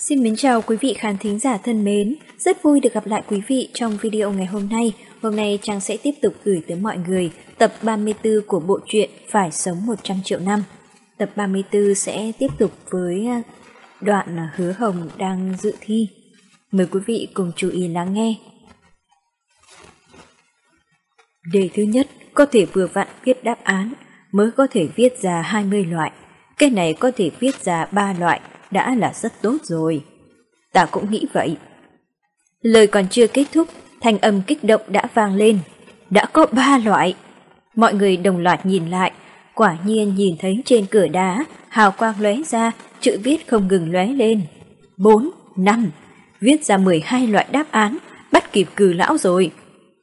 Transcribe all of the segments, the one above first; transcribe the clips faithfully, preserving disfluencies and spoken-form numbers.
Xin mến chào quý vị khán thính giả thân mến, rất vui được gặp lại quý vị trong video ngày hôm nay. Hôm nay Trang sẽ tiếp tục gửi tới mọi người tập ba mươi tư của bộ truyện Phải sống một trăm triệu năm. Tập ba mươi tư sẽ tiếp tục với đoạn Hứa Hồng đang dự thi. Mời quý vị cùng chú ý lắng nghe. Đề thứ nhất có thể vừa vặn viết đáp án, mới có thể viết ra hai mươi loại. Cái này có thể viết ra ba loại, đã là rất tốt rồi. Ta cũng nghĩ vậy. Lời còn chưa kết thúc, thanh âm kích động đã vang lên. Đã có ba loại. Mọi người đồng loạt nhìn lại, quả nhiên nhìn thấy trên cửa đá, hào quang lóe ra, chữ viết không ngừng lóe lên. Bốn, năm, viết ra mười hai loại đáp án, bắt kịp Cừ lão rồi.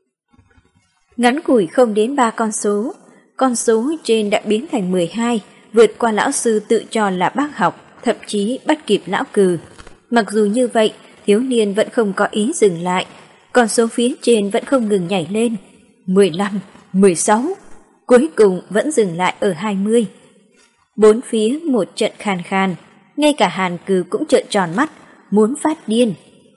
Ngắn ngủi không đến ba con số, con số trên đã biến thành mười hai, vượt qua lão sư tự cho là bác học, thậm chí bắt kịp lão Cừ. Mặc dù như vậy, thiếu niên vẫn không có ý dừng lại, con số phía trên vẫn không ngừng nhảy lên. mười lăm, mười sáu, cuối cùng vẫn dừng lại ở hai mươi. Bốn phía một trận khàn khàn, ngay cả Hàn Cừ cũng trợn tròn mắt, muốn phát điên.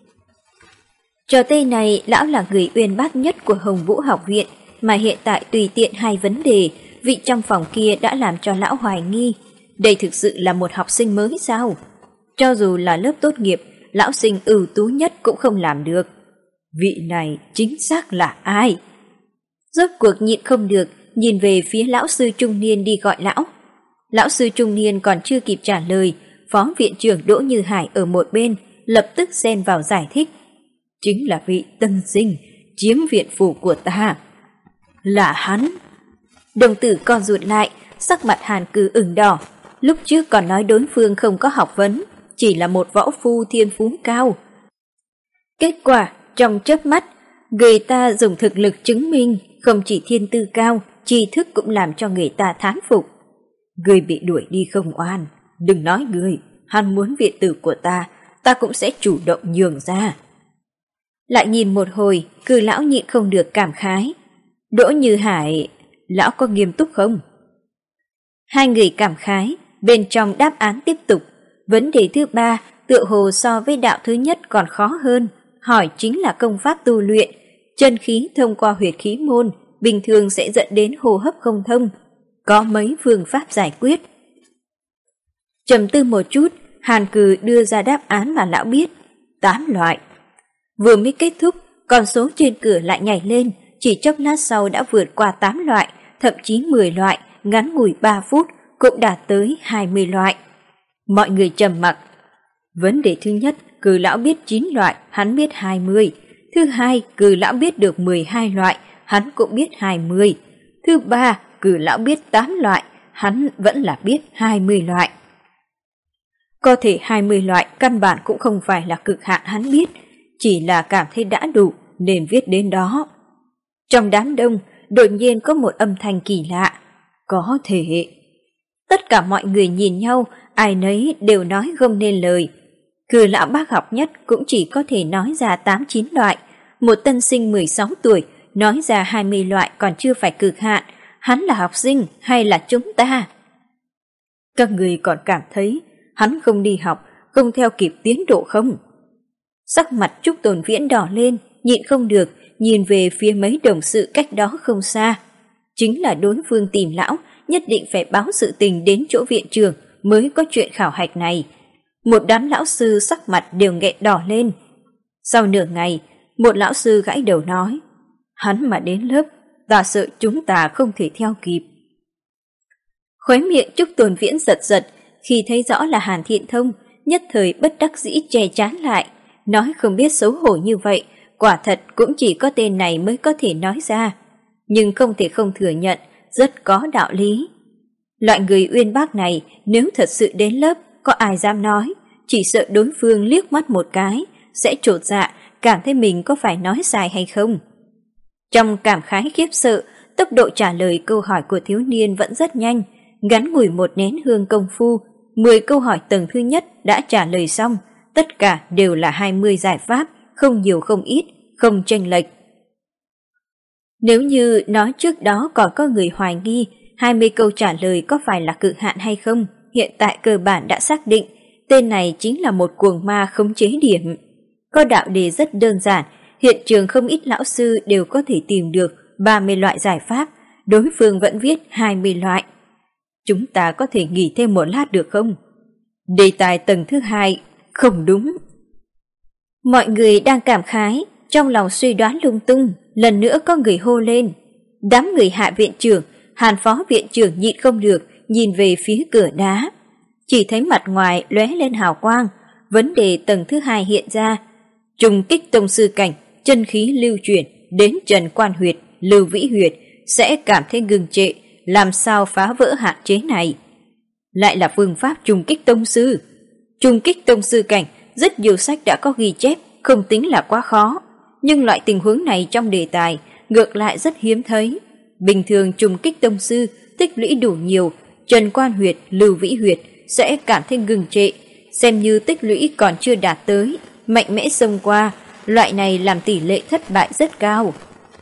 Trò tây này lão là người uyên bác nhất của Hồng Vũ học viện, mà hiện tại tùy tiện hai vấn đề, vị trong phòng kia đã làm cho lão hoài nghi. Đây thực sự là một học sinh mới sao? Cho dù là lớp tốt nghiệp, lão sinh ưu tú nhất cũng không làm được. Vị này chính xác là ai? Rốt cuộc nhịn không được, nhìn về phía lão sư trung niên đi gọi lão. Lão sư trung niên còn chưa kịp trả lời, phó viện trưởng Đỗ Như Hải ở một bên, lập tức xen vào giải thích. Chính là vị tân sinh, chiếm viện phủ của ta. Là hắn. Đồng tử co rụt lại, sắc mặt Hàn Cừ ửng đỏ. Lúc trước còn nói đối phương không có học vấn, chỉ là một võ phu thiên phú cao. Kết quả, trong chớp mắt, người ta dùng thực lực chứng minh không chỉ thiên tư cao, tri thức cũng làm cho người ta thán phục. Người bị đuổi đi không oan, đừng nói người, hắn muốn viện tử của ta, ta cũng sẽ chủ động nhường ra. Lại nhìn một hồi, Cừ lão nhịn không được cảm khái. Đỗ Như Hải, lão có nghiêm túc không? Hai người cảm khái, bên trong đáp án tiếp tục. Vấn đề thứ ba, tựa hồ so với đạo thứ nhất còn khó hơn, hỏi chính là công pháp tu luyện. Chân khí thông qua huyệt khí môn, bình thường sẽ dẫn đến hô hấp không thông. Có mấy phương pháp giải quyết. Trầm tư một chút, Hàn Cừ đưa ra đáp án mà lão biết. Tám loại. Vừa mới kết thúc, con số trên cửa lại nhảy lên, chỉ chốc lát sau đã vượt qua tám loại, thậm chí mười loại, ngắn ngủi ba phút cũng đạt tới hai mươi loại. Mọi người trầm mặc. Vấn đề thứ nhất, Cừ lão biết chín loại, hắn biết hai mươi. Thứ hai, Cừ lão biết được mười hai loại, hắn cũng biết hai mươi. Thứ ba, Cừ lão biết tám loại, hắn vẫn là biết hai mươi loại. Có thể hai mươi loại căn bản cũng không phải là cực hạn hắn biết, chỉ là cảm thấy đã đủ nên viết đến đó. Trong đám đông, đột nhiên có một âm thanh kỳ lạ. Có thể. Tất cả mọi người nhìn nhau, ai nấy đều nói không nên lời. Cừ lão bác học nhất cũng chỉ có thể nói ra tám chín loại. Một tân sinh mười sáu tuổi nói ra hai mươi loại còn chưa phải cực hạn. Hắn là học sinh hay là chúng ta? Các người còn cảm thấy hắn không đi học, không theo kịp tiến độ không? Sắc mặt Trúc Tồn Viễn đỏ lên, nhịn không được, nhìn về phía mấy đồng sự cách đó không xa. Chính là đối phương tìm lão, nhất định phải báo sự tình đến chỗ viện trưởng mới có chuyện khảo hạch này. Một đám lão sư sắc mặt đều nghẹn đỏ lên. Sau nửa ngày, một lão sư gãi đầu nói, hắn mà đến lớp, ta sợ chúng ta không thể theo kịp. Khóe miệng Trúc Tồn Viễn giật giật, khi thấy rõ là Hàn Thiện Thông, nhất thời bất đắc dĩ che chán lại, nói không biết xấu hổ như vậy, quả thật cũng chỉ có tên này mới có thể nói ra. Nhưng không thể không thừa nhận, rất có đạo lý. Loại người uyên bác này nếu thật sự đến lớp, có ai dám nói, chỉ sợ đối phương liếc mắt một cái, sẽ chột dạ, cảm thấy mình có phải nói sai hay không. Trong cảm khái khiếp sợ, tốc độ trả lời câu hỏi của thiếu niên vẫn rất nhanh, ngắn ngủi một nén hương công phu, mười câu hỏi tầng thứ nhất đã trả lời xong, tất cả đều là hai mươi giải pháp, không nhiều không ít, không chênh lệch. Nếu như nói trước đó còn có người hoài nghi hai mươi câu trả lời có phải là cực hạn hay không, hiện tại cơ bản đã xác định Tên này chính là một cuồng ma khống chế điểm. Có đạo đề rất đơn giản, hiện trường không ít lão sư đều có thể tìm được ba mươi loại giải pháp, đối phương vẫn viết hai mươi loại. Chúng ta có thể nghỉ thêm một lát được không? Đề tài tầng thứ hai, không đúng. Mọi người đang cảm khái, trong lòng suy đoán lung tung, lần nữa có người hô lên. Đám người Hạ viện trưởng, Hàn phó viện trưởng nhịn không được, nhìn về phía cửa đá. Chỉ thấy mặt ngoài lóe lên hào quang, vấn đề tầng thứ hai hiện ra. Trùng kích tông sư cảnh, chân khí lưu chuyển đến Trần Quan Huyệt, Lưu Vĩ Huyệt sẽ cảm thấy ngừng trệ, làm sao phá vỡ hạn chế này? Lại là phương pháp trùng kích tông sư. Trùng kích tông sư cảnh, rất nhiều sách đã có ghi chép, không tính là quá khó. Nhưng loại tình huống này trong đề tài ngược lại rất hiếm thấy. Bình thường trùng kích tông sư tích lũy đủ nhiều, Trần Quan Huyệt, Lưu Vĩ Huyệt sẽ cảm thấy ngừng trệ, xem như tích lũy còn chưa đạt tới, mạnh mẽ xông qua, loại này làm tỷ lệ thất bại rất cao.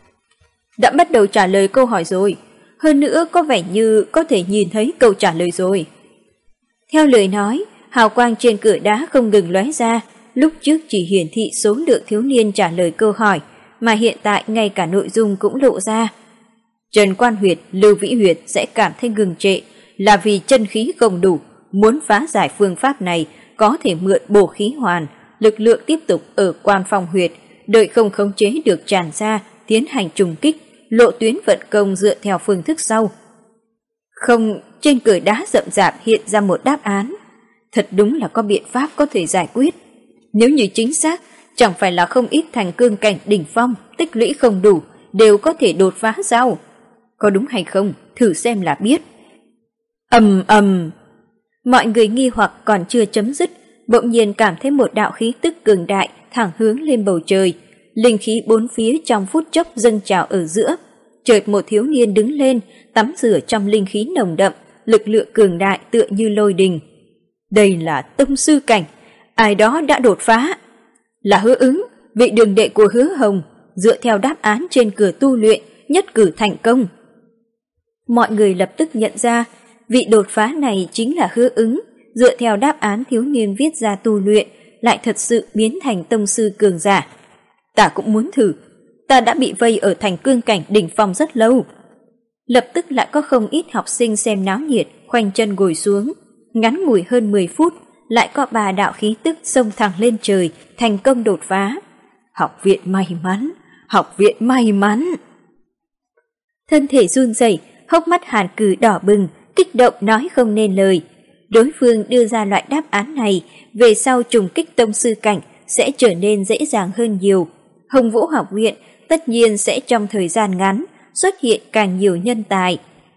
Đã bắt đầu trả lời câu hỏi rồi, hơn nữa có vẻ như có thể nhìn thấy câu trả lời rồi. Theo lời nói, hào quang trên cửa đá không ngừng lóe ra, lúc trước chỉ hiển thị số lượng thiếu niên trả lời câu hỏi, mà hiện tại ngay cả nội dung cũng lộ ra. Trần Quan Huyệt, Lưu Vĩ Huyệt sẽ cảm thấy ngừng trệ là vì chân khí không đủ, muốn phá giải phương pháp này có thể mượn bổ khí hoàn, lực lượng tiếp tục ở Quan Phong Huyệt, đợi không khống chế được tràn ra, tiến hành trùng kích, lộ tuyến vận công dựa theo phương thức sau. Không, trên cửa đá rậm rạp hiện ra một đáp án. Thật đúng là có biện pháp có thể giải quyết. Nếu như chính xác, chẳng phải là không ít thành cương cảnh đỉnh phong, tích lũy không đủ, đều có thể đột phá sao? Có đúng hay không? Thử xem là biết. Ầm ầm. Mọi người nghi hoặc còn chưa chấm dứt, bỗng nhiên cảm thấy một đạo khí tức cường đại thẳng hướng lên bầu trời. Linh khí bốn phía trong phút chốc dâng trào ở giữa. Chợt một thiếu niên đứng lên, tắm rửa trong linh khí nồng đậm, lực lượng cường đại tựa như lôi đình. Đây là tông sư cảnh, ai đó đã đột phá. Là Hứa Ứng, vị đường đệ của Hứa Hồng, dựa theo đáp án trên cửa tu luyện, nhất cử thành công. Mọi người lập tức nhận ra, vị đột phá này chính là Hứa Ứng, dựa theo đáp án thiếu niên viết ra tu luyện, lại thật sự biến thành tông sư cường giả. Ta cũng muốn thử, ta đã bị vây ở thành cương cảnh đỉnh phong rất lâu. Lập tức lại có không ít học sinh xem náo nhiệt, khoanh chân ngồi xuống. Ngắn ngủi hơn mười phút, lại có ba đạo khí tức xông thẳng lên trời, thành công đột phá. Học viện may mắn, học viện may mắn. Thân thể run rẩy, hốc mắt Hàn Cử đỏ bừng, kích động nói không nên lời. Đối phương đưa ra loại đáp án này, về sau trùng kích tông sư cảnh sẽ trở nên dễ dàng hơn nhiều. Hồng Vũ học viện tất nhiên sẽ trong thời gian ngắn xuất hiện càng nhiều nhân tài.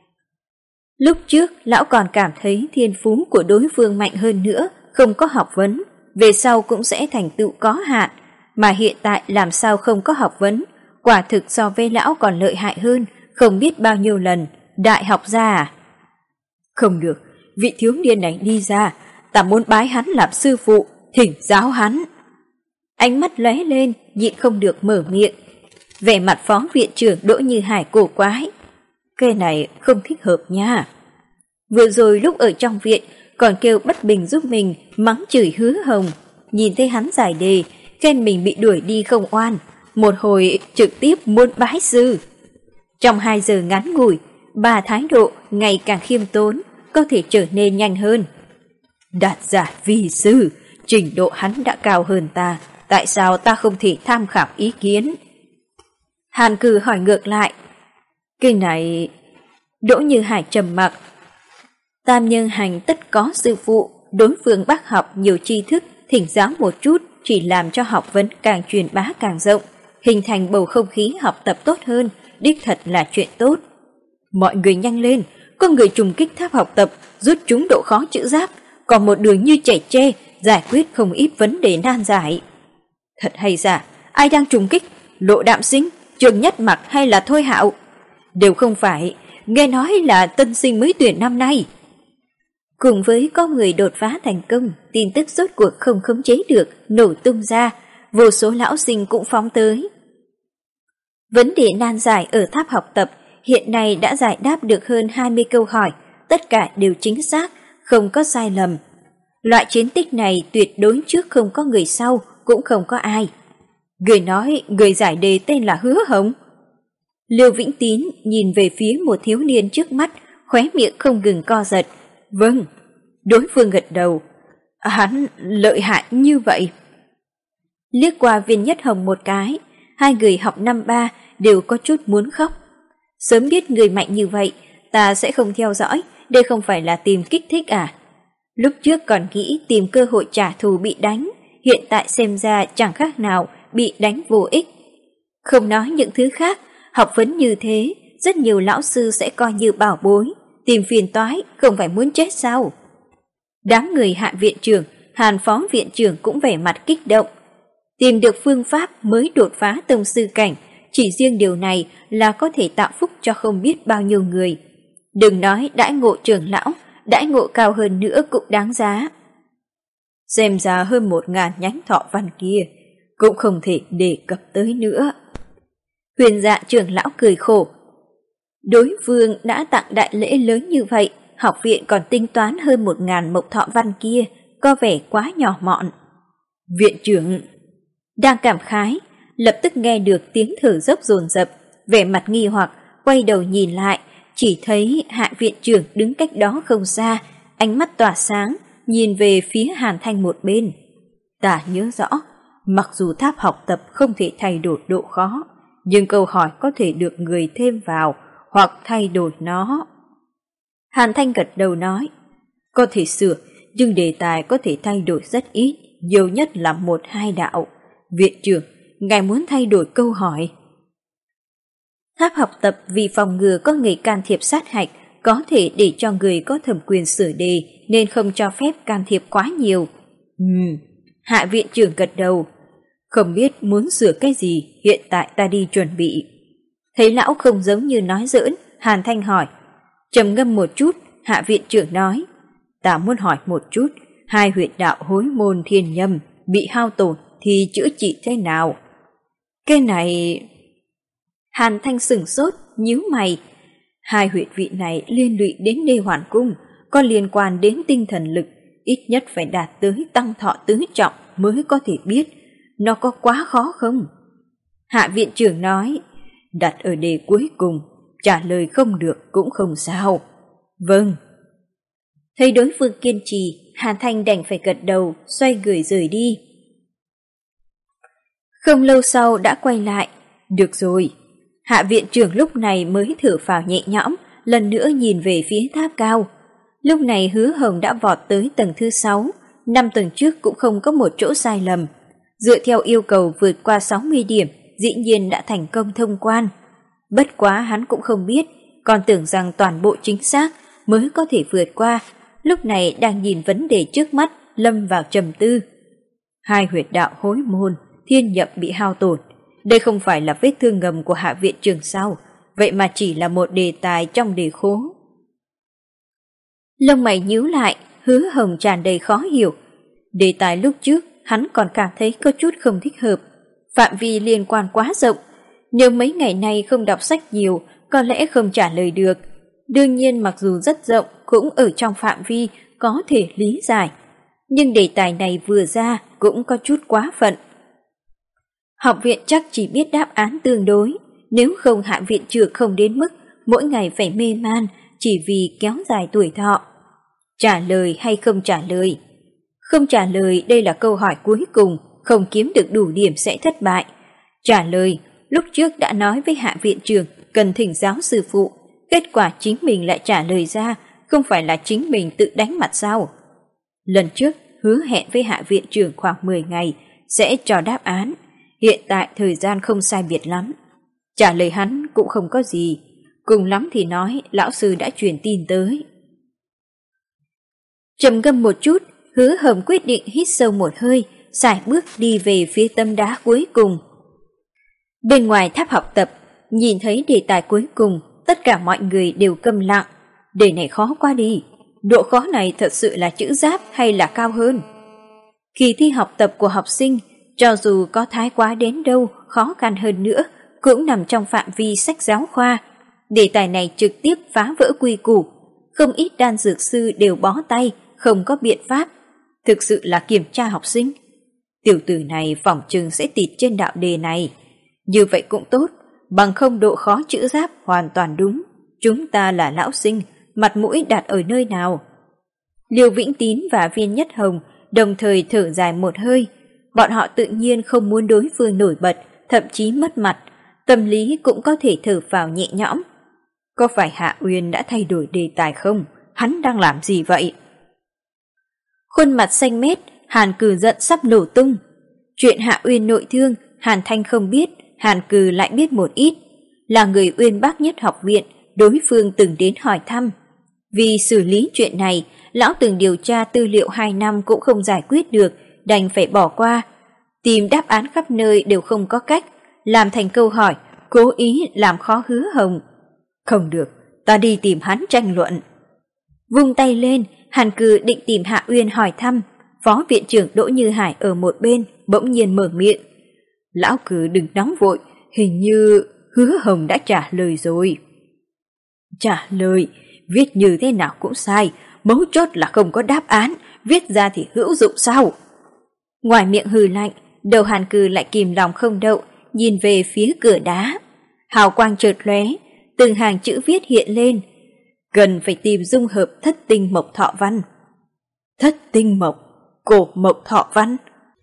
Lúc trước, lão còn cảm thấy thiên phú của đối phương mạnh hơn nữa, không có học vấn, về sau cũng sẽ thành tựu có hạn, mà hiện tại làm sao không có học vấn, quả thực so với lão còn lợi hại hơn, không biết bao nhiêu lần, đại học gia à? Không được, vị thiếu niên này đi ra, ta muốn bái hắn làm sư phụ, thỉnh giáo hắn. Ánh mắt lóe lên, nhịn không được mở miệng. Vẻ mặt phó viện trưởng Đỗ Như Hải cổ quái. Cái này không thích hợp nha. Vừa rồi lúc ở trong viện còn kêu bất bình giúp mình, mắng chửi Hứa Hồng. Nhìn thấy hắn giải đề, khen mình bị đuổi đi không oan, một hồi trực tiếp muốn bái sư. Trong hai giờ ngắn ngủi, bà thái độ ngày càng khiêm tốn, có thể trở nên nhanh hơn. Đạt giả vi sư, trình độ hắn đã cao hơn ta, tại sao ta không thể tham khảo ý kiến? Hàn Cử hỏi ngược lại. Cái này... Đỗ Như Hải trầm mặc. Tam nhân hành tất có sư phụ, đối phương bác học nhiều tri thức, thỉnh giáo một chút chỉ làm cho học vấn càng truyền bá càng rộng, hình thành bầu không khí học tập tốt hơn, đích thật là chuyện tốt. Mọi người nhanh lên, có người trùng kích tháp học tập, rút chúng độ khó chữ giáp, còn một đường như chảy tre, giải quyết không ít vấn đề nan giải. Thật hay giả, ai đang trùng kích? Lộ Đạm Sinh, Trường Nhất Mặc hay là Thôi Hạo? Đều không phải, nghe nói là tân sinh mới tuyển năm nay. Cùng với có người đột phá thành công, tin tức rốt cuộc không khống chế được, nổ tung ra, vô số lão sinh cũng phóng tới. Vấn đề nan giải ở tháp học tập hiện nay đã giải đáp được hơn hai mươi câu hỏi, tất cả đều chính xác, không có sai lầm. Loại chiến tích này tuyệt đối trước không có người sau, cũng không có ai. Người nói người giải đề tên là Hứa Hồng. Lưu Vĩnh Tín nhìn về phía một thiếu niên trước mắt, khóe miệng không ngừng co giật. Vâng, đối phương gật đầu. Hắn lợi hại như vậy. Liếc qua Viên Nhất Hồng một cái, hai người học năm ba đều có chút muốn khóc. Sớm biết người mạnh như vậy, ta sẽ không theo dõi, đây không phải là tìm kích thích à? Lúc trước còn nghĩ tìm cơ hội trả thù bị đánh, hiện tại xem ra chẳng khác nào bị đánh vô ích. Không nói những thứ khác, học vấn như thế, rất nhiều lão sư sẽ coi như bảo bối, tìm phiền toái, không phải muốn chết sao? Đám người Hạ viện trưởng, Hàn phó viện trưởng cũng vẻ mặt kích động. Tìm được phương pháp mới đột phá tông sư cảnh, chỉ riêng điều này là có thể tạo phúc cho không biết bao nhiêu người. Đừng nói đãi ngộ trưởng lão, đãi ngộ cao hơn nữa cũng đáng giá. Xem ra hơn một ngàn nhánh thọ văn kia, cũng không thể đề cập tới nữa. Huyền Dạ trưởng lão cười khổ. Đối phương đã tặng đại lễ lớn như vậy, học viện còn tính toán hơn một ngàn mộc thọ văn kia, có vẻ quá nhỏ mọn. Viện trưởng đang cảm khái, lập tức nghe được tiếng thở dốc dồn dập, vẻ mặt nghi hoặc, quay đầu nhìn lại, chỉ thấy Hạ viện trưởng đứng cách đó không xa, ánh mắt tỏa sáng, nhìn về phía Hàn Thanh một bên. Ta nhớ rõ, mặc dù tháp học tập không thể thay đổi độ khó, nhưng câu hỏi có thể được người thêm vào hoặc thay đổi nó. Hàn Thanh gật đầu nói, có thể sửa, nhưng đề tài có thể thay đổi rất ít, nhiều nhất là một hai đạo. Viện trưởng, ngài muốn thay đổi câu hỏi. Tháp học tập vì phòng ngừa có người can thiệp sát hạch, có thể để cho người có thẩm quyền sửa đề nên không cho phép can thiệp quá nhiều. Ừm, Hạ viện trưởng gật đầu. Không biết muốn sửa cái gì, hiện tại ta đi chuẩn bị. Thấy lão không giống như nói giỡn, Hàn Thanh hỏi. Trầm ngâm một chút, Hạ viện trưởng nói. Ta muốn hỏi một chút, hai huyệt đạo Hối Môn Thiên Nhâm bị hao tổn thì chữa trị thế nào? Cái này... Hàn Thanh sửng sốt, nhíu mày. Hai huyệt vị này liên lụy đến Đê Hoàn Cung, có liên quan đến tinh thần lực, ít nhất phải đạt tới tăng thọ tứ trọng mới có thể biết. Nó có quá khó không? Hạ viện trưởng nói, đặt ở đề cuối cùng, trả lời không được cũng không sao. Vâng. Thấy đối phương kiên trì, Hàn Thanh đành phải gật đầu, xoay người rời đi. Không lâu sau đã quay lại. Được rồi. Hạ viện trưởng lúc này mới thở phào nhẹ nhõm, lần nữa nhìn về phía tháp cao. Lúc này Hứa Hồng đã vọt tới tầng thứ sáu, năm tầng trước cũng không có một chỗ sai lầm. Dựa theo yêu cầu vượt qua sáu mươi điểm, dĩ nhiên đã thành công thông quan. Bất quá hắn cũng không biết, còn tưởng rằng toàn bộ chính xác mới có thể vượt qua. Lúc này đang nhìn vấn đề trước mắt, lâm vào trầm tư. Hai huyệt đạo Hối Môn, Thiên Nhậm bị hao tổn. Đây không phải là vết thương ngầm của Hạ viện trưởng sao, vậy mà chỉ là một đề tài trong đề khố. Lông mày nhíu lại, Hứa Hồng tràn đầy khó hiểu. Đề tài lúc trước hắn còn cảm thấy có chút không thích hợp, phạm vi liên quan quá rộng. Nếu mấy ngày nay không đọc sách nhiều, có lẽ không trả lời được. Đương nhiên mặc dù rất rộng, cũng ở trong phạm vi có thể lý giải. Nhưng đề tài này vừa ra cũng có chút quá phận. Học viện chắc chỉ biết đáp án tương đối, nếu không Hạ viện trưởng không đến mức mỗi ngày phải mê man chỉ vì kéo dài tuổi thọ. Trả lời hay không trả lời? Không trả lời đây là câu hỏi cuối cùng, không kiếm được đủ điểm sẽ thất bại. Trả lời, lúc trước đã nói với Hạ viện trưởng cần thỉnh giáo sư phụ, kết quả chính mình lại trả lời ra, không phải là chính mình tự đánh mặt sao? Lần trước hứa hẹn với Hạ viện trưởng khoảng mười ngày sẽ cho đáp án, hiện tại thời gian không sai biệt lắm. Trả lời hắn cũng không có gì, cùng lắm thì nói lão sư đã truyền tin tới. Trầm ngâm một chút, Hứa Hồng quyết định hít sâu một hơi, sải bước đi về phía tấm đá cuối cùng. Bên ngoài tháp học tập, nhìn thấy đề tài cuối cùng, tất cả mọi người đều câm lặng. Đề này khó quá đi, độ khó này thật sự là chữ giáp hay là cao hơn? Kỳ thi học tập của học sinh, cho dù có thái quá đến đâu, khó khăn hơn nữa, cũng nằm trong phạm vi sách giáo khoa. Đề tài này trực tiếp phá vỡ quy củ, không ít đan dược sư đều bó tay, không có biện pháp. thực sự là kiểm tra học sinh. Tiểu tử này phỏng chừng sẽ tịt trên đạo đề này. Như vậy cũng tốt, bằng không độ khó chữ giáp hoàn toàn đúng. Chúng ta là lão sinh, mặt mũi đặt ở nơi nào? Liêu Vĩnh Tín và Viên Nhất Hồng đồng thời thở dài một hơi. Bọn họ tự nhiên không muốn đối phương nổi bật, thậm chí mất mặt. Tâm lý cũng có thể thở phào nhẹ nhõm. Có phải Hạ Uyên đã thay đổi đề tài không? Hắn đang làm gì vậy? Khuôn mặt xanh mét, Hàn Cừ giận sắp nổ tung. Chuyện Hạ Uyên nội thương, Hàn Thanh không biết, Hàn Cừ lại biết một ít. Là người Uyên Bác Nhất học viện, đối phương từng đến hỏi thăm. Vì xử lý chuyện này, lão từng điều tra tư liệu hai năm cũng không giải quyết được, đành phải bỏ qua. Tìm đáp án khắp nơi đều không có cách, làm thành câu hỏi, cố ý làm khó Hứa Hồng. Không được, ta đi tìm hắn tranh luận. Vung tay lên, Hàn Cừ định tìm Hạ Uyên hỏi thăm. Phó viện trưởng Đỗ Như Hải ở một bên bỗng nhiên mở miệng. Lão Cừ đừng nóng vội, hình như Hứa Hồng đã trả lời rồi. Trả lời, viết như thế nào cũng sai, mấu chốt là không có đáp án, viết ra thì hữu dụng sao? Ngoài miệng hừ lạnh, đầu Hàn Cừ lại kìm lòng không đậu, nhìn về phía cửa đá. Hào quang chợt lóe, từng hàng chữ viết hiện lên. Cần phải tìm dung hợp thất tinh mộc thọ văn. Thất tinh mộc, cổ mộc thọ văn.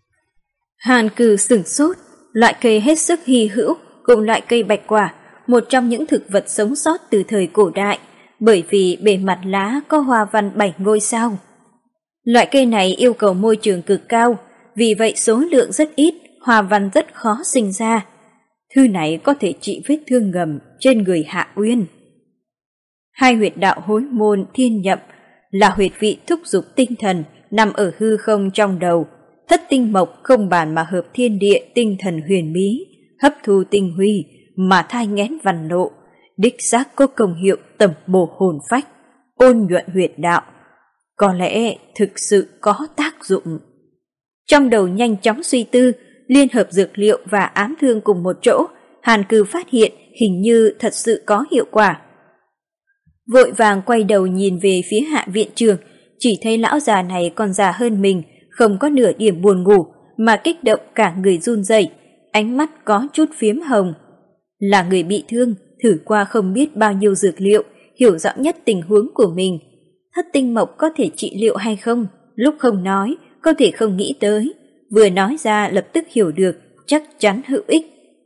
Hàn Cừ sửng sốt, loại cây hết sức hy hữu cùng loại cây bạch quả, một trong những thực vật sống sót từ thời cổ đại, bởi vì bề mặt lá có hoa văn bảy ngôi sao. Loại cây này yêu cầu môi trường cực cao, vì vậy số lượng rất ít, hoa văn rất khó sinh ra. Thư này có thể trị vết thương ngầm trên người Hạ Uyên. Hai huyệt đạo hối môn thiên nhậm là huyệt vị thúc dục tinh thần nằm ở hư không trong đầu. Thất tinh mộc không bàn mà hợp thiên địa tinh thần huyền bí, hấp thu tinh huy mà thai nghén văn lộ, đích xác có công hiệu tẩm bổ hồn phách, ôn nhuận huyệt đạo. Có lẽ thực sự có tác dụng. Trong đầu nhanh chóng suy tư, liên hợp dược liệu và ám thương cùng một chỗ, Hàn Cừ phát hiện hình như thật sự có hiệu quả. Vội vàng quay đầu nhìn về phía Hạ viện trưởng, chỉ thấy lão già này còn già hơn mình, không có nửa điểm buồn ngủ, mà kích động cả người run rẩy, ánh mắt có chút phiếm hồng. Là người bị thương, thử qua không biết bao nhiêu dược liệu, hiểu rõ nhất tình huống của mình. Thất tinh mộc có thể trị liệu hay không, lúc không nói, có thể không nghĩ tới, vừa nói ra lập tức hiểu được, chắc chắn hữu ích.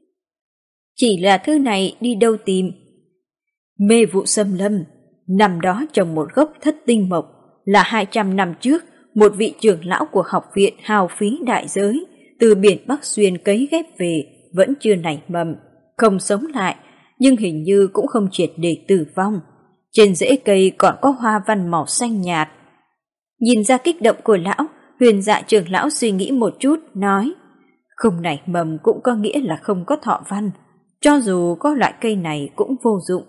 Chỉ là thư này đi đâu tìm? Mê vụ xâm lâm, nằm đó trồng một gốc thất tinh mộc, là hai trăm năm trước, một vị trưởng lão của học viện hao phí đại giới, từ biển Bắc Xuyên cấy ghép về, vẫn chưa nảy mầm, không sống lại, nhưng hình như cũng không triệt để tử vong. Trên rễ cây còn có hoa văn màu xanh nhạt. Nhìn ra kích động của lão, Huyền Dạ trưởng lão suy nghĩ một chút, nói, không nảy mầm cũng có nghĩa là không có thọ văn, cho dù có loại cây này cũng vô dụng.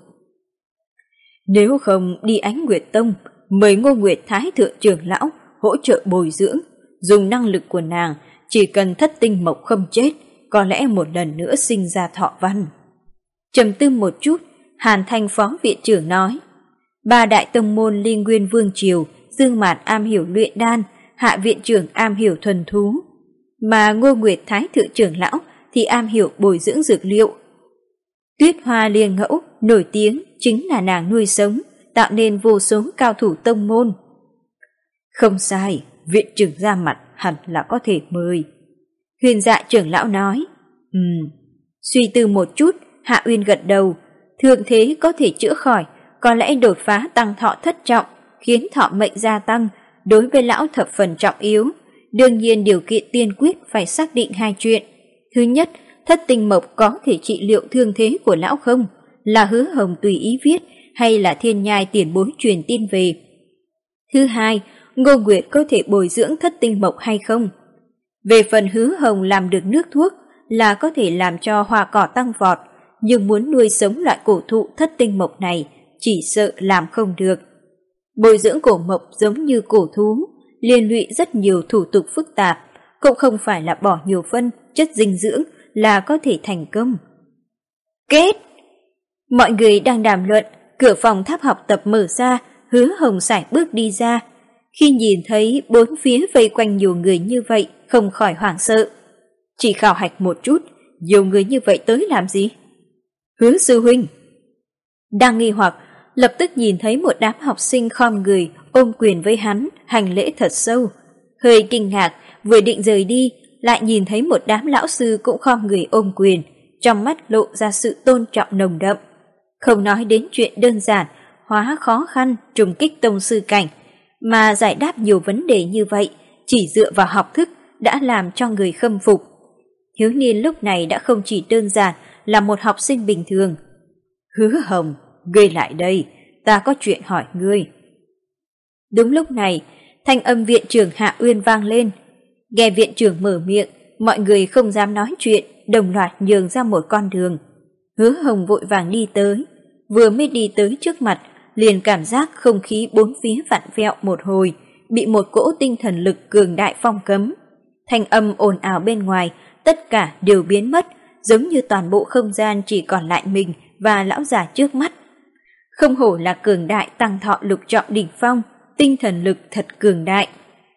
Nếu không đi Ánh Nguyệt Tông, mời Ngô Nguyệt Thái thượng trưởng lão hỗ trợ bồi dưỡng, dùng năng lực của nàng, chỉ cần thất tinh mộc không chết, có lẽ một lần nữa sinh ra thọ văn. Trầm tư một chút, Hàn Thanh phó viện trưởng nói, ba đại tông môn Linh Nguyên Vương Triều, Dương Mạt am hiểu luyện đan, Hạ viện trưởng am hiểu thuần thú, mà Ngô Nguyệt Thái thượng trưởng lão thì am hiểu bồi dưỡng dược liệu. Tuyết Hoa Liên Ngẫu nổi tiếng chính là nàng nuôi sống, tạo nên vô số cao thủ tông môn. Không sai, viện trưởng ra mặt hẳn là có thể mời. Huyền Dạ trưởng lão nói, Ừm, suy tư một chút, Hạ Uyên gật đầu, thường thế có thể chữa khỏi, có lẽ đột phá tăng thọ thất trọng, khiến thọ mệnh gia tăng, đối với lão thập phần trọng yếu. Đương nhiên điều kiện tiên quyết phải xác định hai chuyện. Thứ nhất, thất tinh mộc có thể trị liệu thương thế của lão không? Là Hứa Hồng tùy ý viết hay là Thiên Nhai tiền bối truyền tin về? Thứ hai, Ngô Nguyệt có thể bồi dưỡng thất tinh mộc hay không? Về phần Hứa Hồng làm được nước thuốc là có thể làm cho hoa cỏ tăng vọt, nhưng muốn nuôi sống loại cổ thụ thất tinh mộc này chỉ sợ làm không được. Bồi dưỡng cổ mộc giống như cổ thú, liên lụy rất nhiều thủ tục phức tạp, cũng không phải là bỏ nhiều phân, chất dinh dưỡng là có thể thành công. Kết! Mọi người đang đàm luận, cửa phòng tháp học tập mở ra, Hứa Hồng sải bước đi ra. Khi nhìn thấy bốn phía vây quanh nhiều người như vậy, không khỏi hoảng sợ. Chỉ khảo hạch một chút, nhiều người như vậy tới làm gì? Hứa sư huynh. Đang nghi hoặc, lập tức nhìn thấy một đám học sinh khom người ôm quyền với hắn, hành lễ thật sâu. Hơi kinh ngạc, vừa định rời đi, lại nhìn thấy một đám lão sư cũng khom người ôm quyền, trong mắt lộ ra sự tôn trọng nồng đậm. Không nói đến chuyện đơn giản, hóa khó khăn, trùng kích tông sư cảnh, mà giải đáp nhiều vấn đề như vậy, chỉ dựa vào học thức đã làm cho người khâm phục. Hiếu Niên lúc này đã không chỉ đơn giản là một học sinh bình thường. Hứa Hồng, ngươi lại đây, ta có chuyện hỏi ngươi. Đúng lúc này, thanh âm viện trưởng Hạ Uyên vang lên. Nghe viện trưởng mở miệng, mọi người không dám nói chuyện, đồng loạt nhường ra một con đường. Hứa Hồng vội vàng đi tới, vừa mới đi tới trước mặt, liền cảm giác không khí bốn phía vặn vẹo một hồi, bị một cỗ tinh thần lực cường đại phong cấm. Thanh âm ồn ào bên ngoài, tất cả đều biến mất, giống như toàn bộ không gian chỉ còn lại mình và lão già trước mắt. Không hổ là cường đại tăng thọ lục trọng đỉnh phong, tinh thần lực thật cường đại.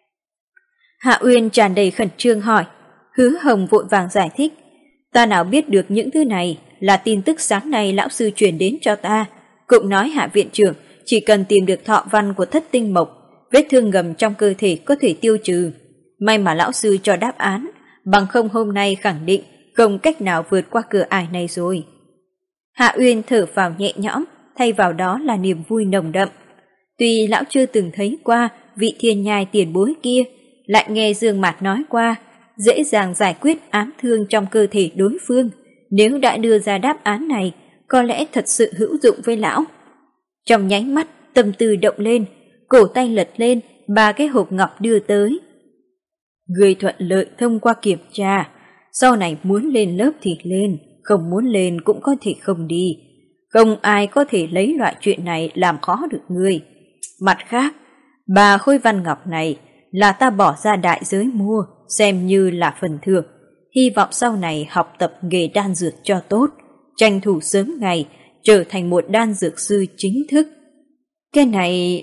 Hạ Uyên tràn đầy khẩn trương hỏi, Hứa Hồng vội vàng giải thích, ta nào biết được những thứ này, là tin tức sáng nay lão sư truyền đến cho ta. Cũng nói Hạ viện trưởng chỉ cần tìm được thọ văn của thất tinh mộc, vết thương ngầm trong cơ thể có thể tiêu trừ. May mà lão sư cho đáp án, bằng không hôm nay khẳng định không cách nào vượt qua cửa ải này rồi. Hạ Uyên thở vào nhẹ nhõm, thay vào đó là niềm vui nồng đậm. Tuy lão chưa từng thấy qua vị thiên nhai tiền bối kia, lại nghe Dương Mạt nói qua, dễ dàng giải quyết ám thương trong cơ thể đối phương. Nếu đã đưa ra đáp án này, có lẽ thật sự hữu dụng với lão. Trong nháy mắt, tâm tư động lên, cổ tay lật lên, ba cái hộp ngọc đưa tới. Người thuận lợi thông qua kiểm tra, sau này muốn lên lớp thì lên, không muốn lên cũng có thể không đi. Không ai có thể lấy loại chuyện này làm khó được người. Mặt khác, ba khối văn ngọc này là ta bỏ ra đại giới mua, xem như là phần thưởng. Hy vọng sau này học tập nghề đan dược cho tốt, tranh thủ sớm ngày trở thành một đan dược sư chính thức. Cái này...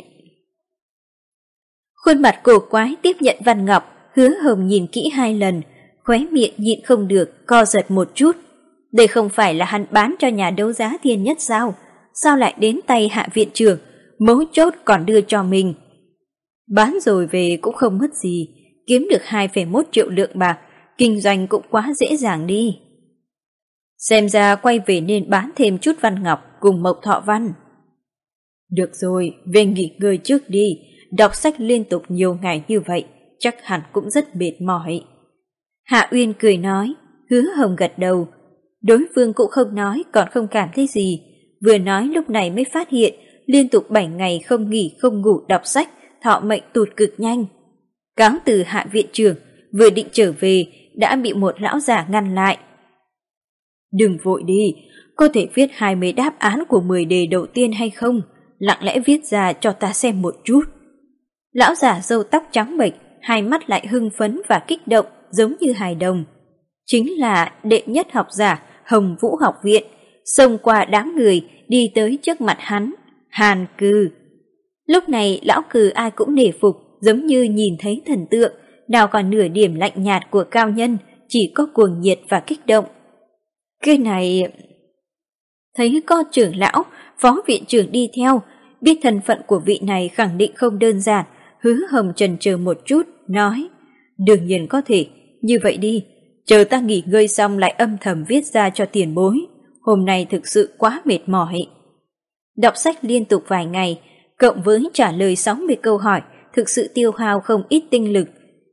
Khuôn mặt cổ quái tiếp nhận văn ngọc, Hứa Hồng nhìn kỹ hai lần, khóe miệng nhịn không được, co giật một chút. Đây không phải là hắn bán cho nhà đấu giá Thiên Nhất sao? Sao lại đến tay Hạ viện trưởng, mấu chốt còn đưa cho mình? Bán rồi về cũng không mất gì, kiếm được hai phẩy một triệu lượng bạc, kinh doanh cũng quá dễ dàng đi. Xem ra quay về nên bán thêm chút văn ngọc cùng mộc thọ văn. Được rồi, về nghỉ ngơi trước đi, đọc sách liên tục nhiều ngày như vậy, chắc hẳn cũng rất mệt mỏi. Hạ Uyên cười nói, Hứa Hồng gật đầu. Đối phương cũng không nói, còn không cảm thấy gì. Vừa nói lúc này mới phát hiện, liên tục bảy ngày không nghỉ không ngủ đọc sách, thọ mệnh tụt cực nhanh. Cáo từ Hạ viện trưởng, vừa định trở về, đã bị một lão già ngăn lại. Đừng vội đi, có thể viết hai mươi đáp án của mười đề đầu tiên hay không? Lặng lẽ viết ra cho ta xem một chút. Lão già râu tóc trắng bệch, hai mắt lại hưng phấn và kích động giống như hài đồng. Chính là đệ nhất học giả Hồng Vũ học viện, xông qua đám người đi tới trước mặt hắn, Hàn Cừ. Lúc này lão Cừ ai cũng nể phục, giống như nhìn thấy thần tượng, nào còn nửa điểm lạnh nhạt của cao nhân, chỉ có cuồng nhiệt và kích động. Cái này... Thấy có trưởng lão, phó viện trưởng đi theo, biết thân phận của vị này khẳng định không đơn giản, Hứa Hồng chần chờ một chút, nói, đương nhiên có thể, như vậy đi, chờ ta nghỉ ngơi xong lại âm thầm viết ra cho tiền bối, hôm nay thực sự quá mệt mỏi. Đọc sách liên tục vài ngày, cộng với trả lời sáu mươi câu hỏi, thực sự tiêu hao không ít tinh lực.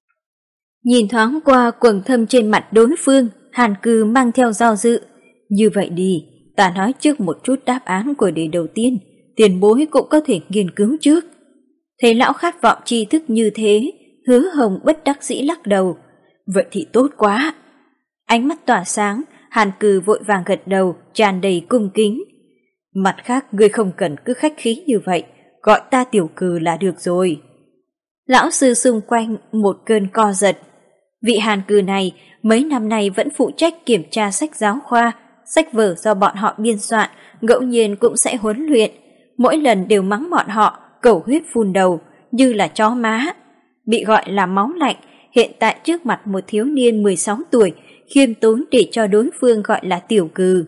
Nhìn thoáng qua quầng thâm trên mặt đối phương, Hàn Cừ mang theo do dự. Như vậy đi, ta nói trước một chút đáp án của đề đầu tiên, tiền bối cũng có thể nghiên cứu trước. Thấy lão khát vọng tri thức như thế, Hứa Hồng bất đắc dĩ lắc đầu. Vậy thì tốt quá. Ánh mắt tỏa sáng, Hàn Cừ vội vàng gật đầu, tràn đầy cung kính. Mặt khác, ngươi không cần cứ khách khí như vậy, gọi ta tiểu Cừ là được rồi. Lão sư xung quanh một cơn co giật. Vị Hàn Cừ này mấy năm nay vẫn phụ trách kiểm tra sách giáo khoa, sách vở do bọn họ biên soạn, ngẫu nhiên cũng sẽ huấn luyện. Mỗi lần đều mắng bọn họ, cẩu huyết phun đầu, như là chó má. Bị gọi là máu lạnh, hiện tại trước mặt một thiếu niên mười sáu tuổi, khiêm tốn để cho đối phương gọi là tiểu cừ.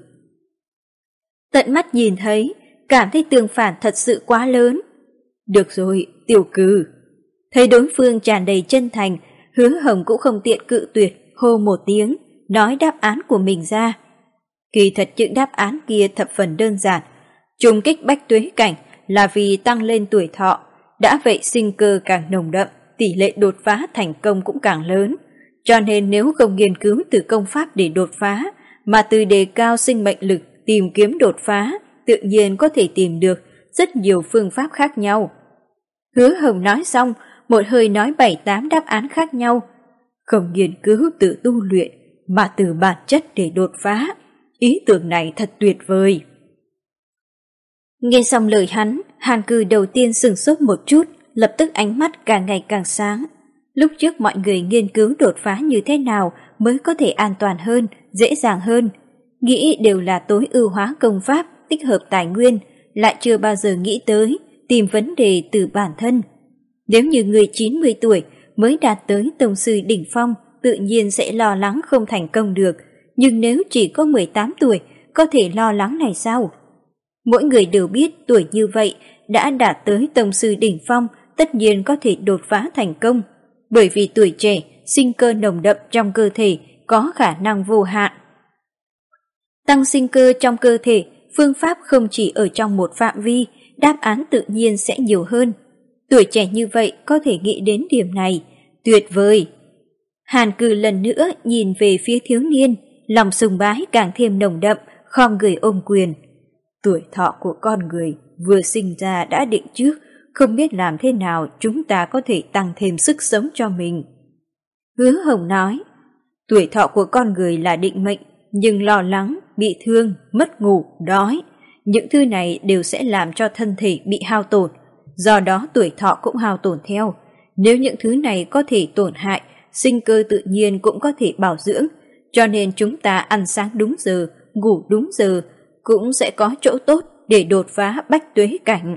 Tận mắt nhìn thấy, cảm thấy tương phản thật sự quá lớn. Được rồi, tiểu cừ. Thấy đối phương tràn đầy chân thành, Hứa Hồng cũng không tiện cự tuyệt, hô một tiếng, nói đáp án của mình ra. Kỳ thật những đáp án kia thập phần đơn giản. Trùng kích bách tuế cảnh là vì tăng lên tuổi thọ, đã vậy sinh cơ càng nồng đậm, tỷ lệ đột phá thành công cũng càng lớn. Cho nên nếu không nghiên cứu từ công pháp để đột phá, mà từ đề cao sinh mệnh lực tìm kiếm đột phá, tự nhiên có thể tìm được rất nhiều phương pháp khác nhau. Hứa Hồng nói xong, một hơi nói bảy tám đáp án khác nhau. Không nghiên cứu từ tu luyện, mà từ bản chất để đột phá. Ý tưởng này thật tuyệt vời. Nghe xong lời hắn, Hàn Cừ đầu tiên sửng sốt một chút, lập tức ánh mắt càng ngày càng sáng. Lúc trước mọi người nghiên cứu đột phá như thế nào mới có thể an toàn hơn, dễ dàng hơn. Nghĩ đều là tối ưu hóa công pháp, tích hợp tài nguyên, lại chưa bao giờ nghĩ tới tìm vấn đề từ bản thân. Nếu như người chín mươi tuổi mới đạt tới tông sư đỉnh phong, tự nhiên sẽ lo lắng không thành công được. Nhưng nếu chỉ có mười tám tuổi, có thể lo lắng này sao? Mỗi người đều biết tuổi như vậy đã đạt tới tông sư đỉnh phong, tất nhiên có thể đột phá thành công. Bởi vì tuổi trẻ, sinh cơ nồng đậm trong cơ thể có khả năng vô hạn. Tăng sinh cơ trong cơ thể, phương pháp không chỉ ở trong một phạm vi, đáp án tự nhiên sẽ nhiều hơn. Tuổi trẻ như vậy có thể nghĩ đến điểm này, tuyệt vời. Hàn Cừ lần nữa nhìn về phía thiếu niên, lòng sùng bái càng thêm nồng đậm, khom người ôm quyền. Tuổi thọ của con người vừa sinh ra đã định trước, không biết làm thế nào chúng ta có thể tăng thêm sức sống cho mình. Hứa Hồng nói, tuổi thọ của con người là định mệnh, nhưng lo lắng, bị thương, mất ngủ, đói, những thứ này đều sẽ làm cho thân thể bị hao tổn, do đó tuổi thọ cũng hao tổn theo. Nếu những thứ này có thể tổn hại, sinh cơ tự nhiên cũng có thể bảo dưỡng, cho nên chúng ta ăn sáng đúng giờ, ngủ đúng giờ, cũng sẽ có chỗ tốt để đột phá bách tuế cảnh.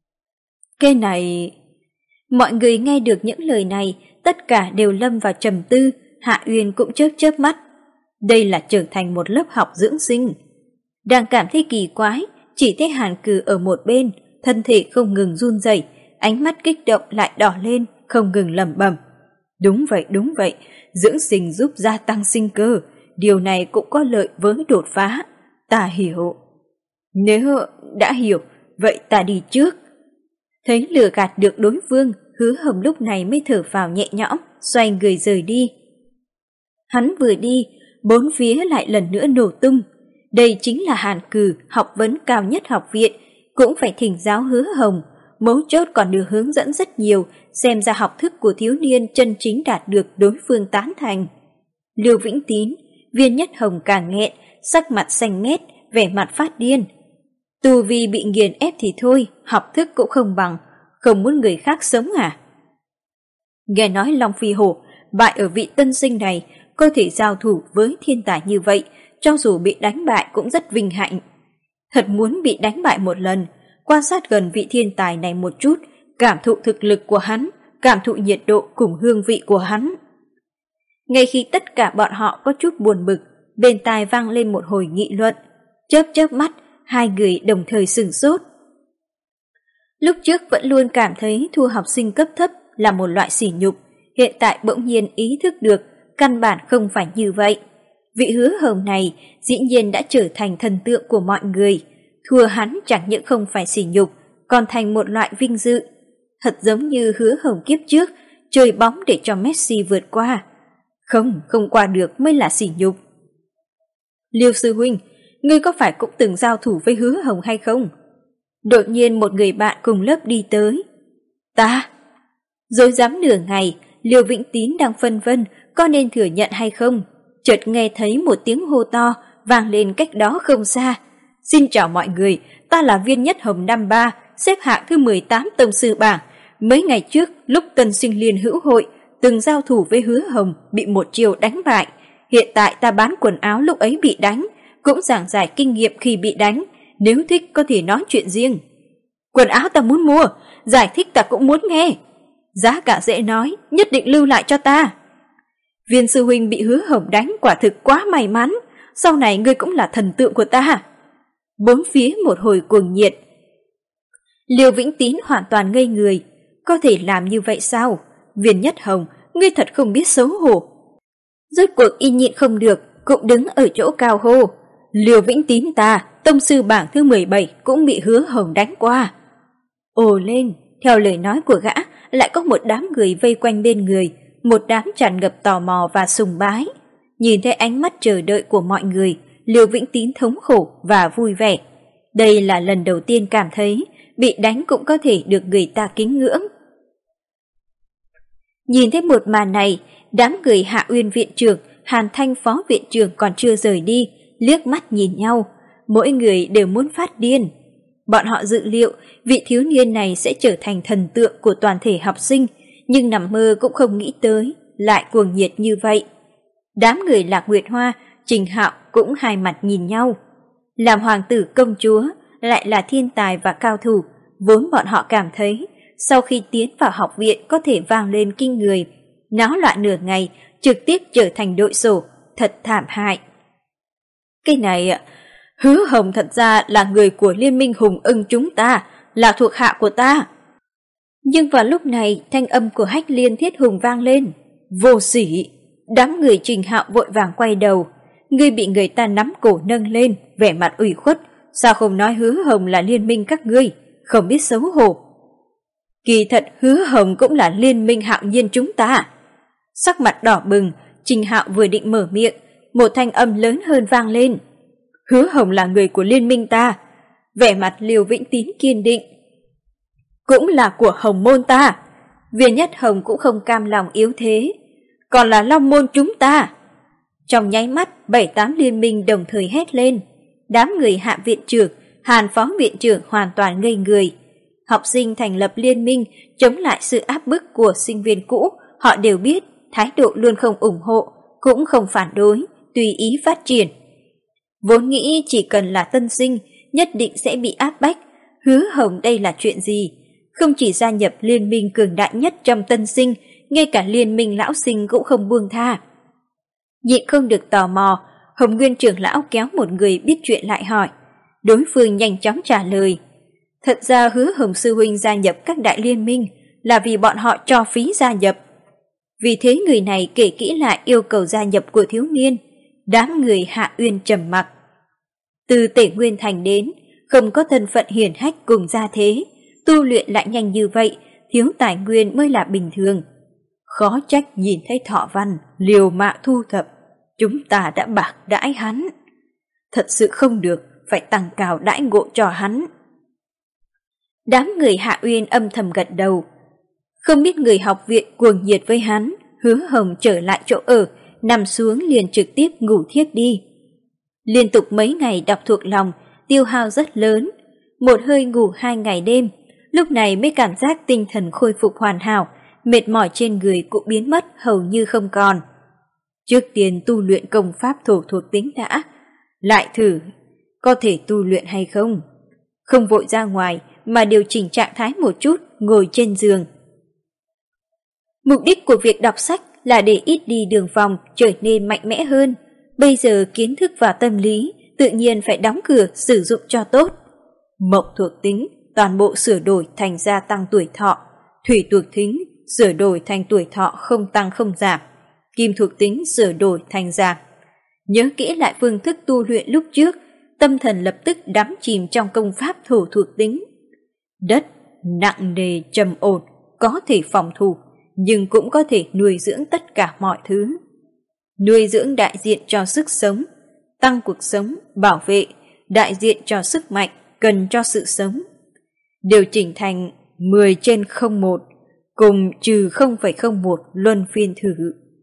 Cái này... Mọi người nghe được những lời này, tất cả đều lâm vào trầm tư, Hạ Uyên cũng chớp chớp mắt. Đây là trở thành một lớp học dưỡng sinh. Đang cảm thấy kỳ quái, chỉ thấy Hàn Cừ ở một bên, thân thể không ngừng run rẩy, ánh mắt kích động lại đỏ lên, không ngừng lẩm bẩm. Đúng vậy, đúng vậy, dưỡng sinh giúp gia tăng sinh cơ, điều này cũng có lợi với đột phá. Ta hiểu. Nếu đã hiểu, vậy ta đi trước. Thấy lừa gạt được đối phương, Hứa Hồng lúc này mới thở phào nhẹ nhõm, xoay người rời đi. Hắn vừa đi, bốn phía lại lần nữa nổ tung. Đây chính là Hàn Cừ, học vấn cao nhất học viện, cũng phải thỉnh giáo Hứa Hồng. Mấu chốt còn được hướng dẫn rất nhiều, xem ra học thức của thiếu niên chân chính đạt được đối phương tán thành. Lưu Vĩnh Tín, Viên Nhất Hồng càng nghẹn, sắc mặt xanh ngét, vẻ mặt phát điên. Tu vi bị nghiền ép thì thôi, học thức cũng không bằng, không muốn người khác sống à? Nghe nói Long Phi Hổ bại ở vị tân sinh này, có thể giao thủ với thiên tài như vậy, cho dù bị đánh bại cũng rất vinh hạnh. Thật muốn bị đánh bại một lần, quan sát gần vị thiên tài này một chút, cảm thụ thực lực của hắn, cảm thụ nhiệt độ cùng hương vị của hắn. Ngay khi tất cả bọn họ có chút buồn bực, bên tai vang lên một hồi nghị luận. Chớp chớp mắt, hai người đồng thời sửng sốt. Lúc trước vẫn luôn cảm thấy thua học sinh cấp thấp là một loại sỉ nhục, hiện tại bỗng nhiên ý thức được căn bản không phải như vậy. Vị Hứa Hồng này dĩ nhiên đã trở thành thần tượng của mọi người, thua hắn chẳng những không phải sỉ nhục, còn thành một loại vinh dự. Thật giống như Hứa Hồng kiếp trước, chơi bóng để cho Messi vượt qua. Không, không qua được mới là sỉ nhục. Liêu sư huynh, ngươi có phải cũng từng giao thủ với Hứa Hồng hay không? Đột nhiên một người bạn cùng lớp đi tới. Ta? Dối dám nửa ngày, Liêu Vĩnh Tín đang phân vân có nên thừa nhận hay không. Chợt nghe thấy một tiếng hô to vang lên cách đó không xa. Xin chào mọi người, ta là Viên Nhất Hồng năm ba, xếp hạng thứ mười tám tông sư bảng. Mấy ngày trước, lúc tân sinh liên hữu hội, từng giao thủ với Hứa Hồng, bị một chiều đánh bại. Hiện tại ta bán quần áo lúc ấy bị đánh, cũng giảng giải kinh nghiệm khi bị đánh, nếu thích có thể nói chuyện riêng. Quần áo ta muốn mua, giải thích ta cũng muốn nghe. giá cả dễ nói, nhất định lưu lại cho ta. Viên sư huynh bị Hứa Hồng đánh quả thực quá may mắn, sau này ngươi cũng là thần tượng của ta. Bốn phía một hồi cuồng nhiệt. Liêu Vĩnh Tín hoàn toàn ngây người, có thể làm như vậy sao? Viên Nhất Hồng, ngươi thật không biết xấu hổ. Rốt cuộc y nhịn không được, cũng đứng ở chỗ cao hô. Liêu Vĩnh Tín ta, tông sư bảng thứ mười bảy cũng bị Hứa Hồng đánh qua. Ồ lên, theo lời nói của gã, lại có một đám người vây quanh bên người, một đám tràn ngập tò mò và sùng bái. Nhìn thấy ánh mắt chờ đợi của mọi người, Liêu Vĩnh Tín thống khổ và vui vẻ. Đây là lần đầu tiên cảm thấy bị đánh cũng có thể được người ta kính ngưỡng. Nhìn thấy một màn này, đám người Hạ Uyên viện trưởng, Hàn Thanh phó viện trưởng còn chưa rời đi, liếc mắt nhìn nhau, mỗi người đều muốn phát điên. Bọn họ dự liệu vị thiếu niên này sẽ trở thành thần tượng của toàn thể học sinh, nhưng nằm mơ cũng không nghĩ tới lại cuồng nhiệt như vậy. Đám người Lạc Nguyệt Hoa, Trình Hạo cũng hai mặt nhìn nhau. Làm hoàng tử công chúa, lại là thiên tài và cao thủ, vốn bọn họ cảm thấy sau khi tiến vào học viện có thể vang lên kinh người, náo loạn nửa ngày, trực tiếp trở thành đội sổ, thật thảm hại. Cái này, Hứa Hồng thật ra là người của Liên minh Hùng Ưng chúng ta, là thuộc hạ của ta. Nhưng vào lúc này, thanh âm của Hách Liên Thiết Hùng vang lên. Vô sỉ! Đám người Trình Hạo vội vàng quay đầu. Ngươi bị người ta nắm cổ nâng lên, vẻ mặt ủy khuất. Sao không nói Hứa Hồng là liên minh các ngươi, không biết xấu hổ. Kỳ thật Hứa Hồng cũng là liên minh Hạo Nhiên chúng ta. Sắc mặt đỏ bừng, Trình Hạo vừa định mở miệng, một thanh âm lớn hơn vang lên. Hứa Hồng là người của liên minh ta. Vẻ mặt Liêu Vĩnh Tín kiên định. Cũng là của Hồng môn ta. Viên Nhất Hồng cũng không cam lòng yếu thế. Còn là Long môn chúng ta. Trong nháy mắt, bảy tám liên minh đồng thời hét lên. Đám người Hạ viện trưởng, Hàn phó viện trưởng hoàn toàn ngây người. Học sinh thành lập liên minh chống lại sự áp bức của sinh viên cũ, họ đều biết thái độ luôn không ủng hộ, cũng không phản đối, tùy ý phát triển. Vốn nghĩ chỉ cần là tân sinh, nhất định sẽ bị áp bách. Hứa Hồng đây là chuyện gì? Không chỉ gia nhập liên minh cường đại nhất trong tân sinh, ngay cả liên minh lão sinh cũng không buông tha. Nhịn không được tò mò, Hồng Nguyên trưởng lão kéo một người biết chuyện lại hỏi. Đối phương nhanh chóng trả lời. Thật ra Hứa Hồng sư huynh gia nhập các đại liên minh là vì bọn họ cho phí gia nhập. Vì thế người này kể kỹ lại yêu cầu gia nhập của thiếu niên. Đám người Hạ Uyên trầm mặc. Từ Tể Nguyên Thành đến, không có thân phận hiển hách cùng gia thế, tu luyện lại nhanh như vậy, thiếu tài nguyên mới là bình thường. Khó trách nhìn thấy Thọ Văn liều mạng thu thập, chúng ta đã bạc đãi hắn. Thật sự không được, phải tăng cao đãi ngộ cho hắn. Đám người Hạ Uyên âm thầm gật đầu. Không biết người học viện cuồng nhiệt với hắn, Hứa Hồng trở lại chỗ ở, nằm xuống liền trực tiếp ngủ thiếp đi. Liên tục mấy ngày đọc thuộc lòng, tiêu hao rất lớn. Một hơi ngủ hai ngày đêm, lúc này mới cảm giác tinh thần khôi phục hoàn hảo, mệt mỏi trên người cũng biến mất hầu như không còn. Trước tiên tu luyện công pháp thổ thuộc tính đã, lại thử có thể tu luyện hay không. Không vội ra ngoài mà điều chỉnh trạng thái một chút, ngồi trên giường. Mục đích của việc đọc sách là để ít đi đường vòng, trở nên mạnh mẽ hơn. Bây giờ kiến thức và tâm lý tự nhiên phải đóng cửa sử dụng cho tốt. Mộc thuộc tính toàn bộ sửa đổi thành gia tăng tuổi thọ, thủy thuộc tính sửa đổi thành tuổi thọ không tăng không giảm, kim thuộc tính sửa đổi thành giảm. Nhớ kỹ lại phương thức tu luyện lúc trước, tâm thần lập tức đắm chìm trong công pháp thổ thuộc tính. Đất nặng nề trầm ổn, có thể phòng thủ, nhưng cũng có thể nuôi dưỡng tất cả mọi thứ. Nuôi dưỡng đại diện cho sức sống, tăng cuộc sống, bảo vệ, đại diện cho sức mạnh, cần cho sự sống. Điều chỉnh thành mười trên không một, cùng trừ không phẩy không một luân phiên thử.